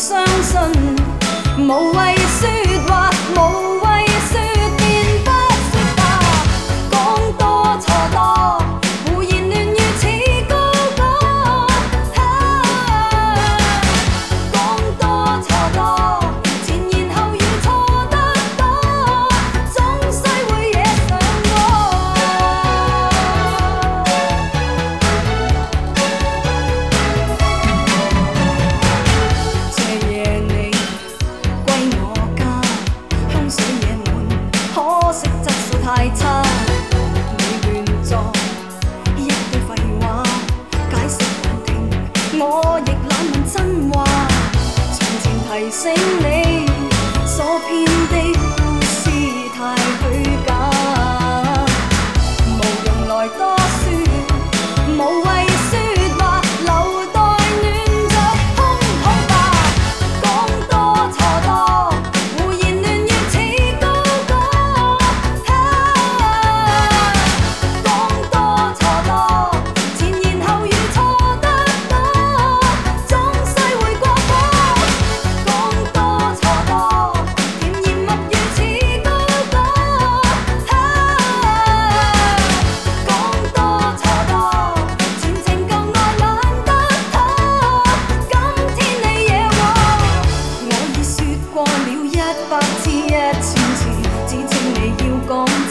相信，無謂説話，無謂説便不説吧，講多錯多，胡言亂語似高歌，講多錯多，前言後語錯得多，總須會惹上我。這夜你歸我家，香水野滿，可惜質素太差。你亂作一堆廢話，解釋難聽，我亦懶問真話，長情提醒你，所編的故事太虛假，無用來多說，無謂説話，留待暖着空肚吧，講多錯多，胡言亂語似高歌，講多錯多，前言後語錯得多，總須會過火，講多錯多，甜言蜜語似高歌，講多錯多，前情舊愛懶得拖，今天你惹我已說過了100次1000次，只請你要講。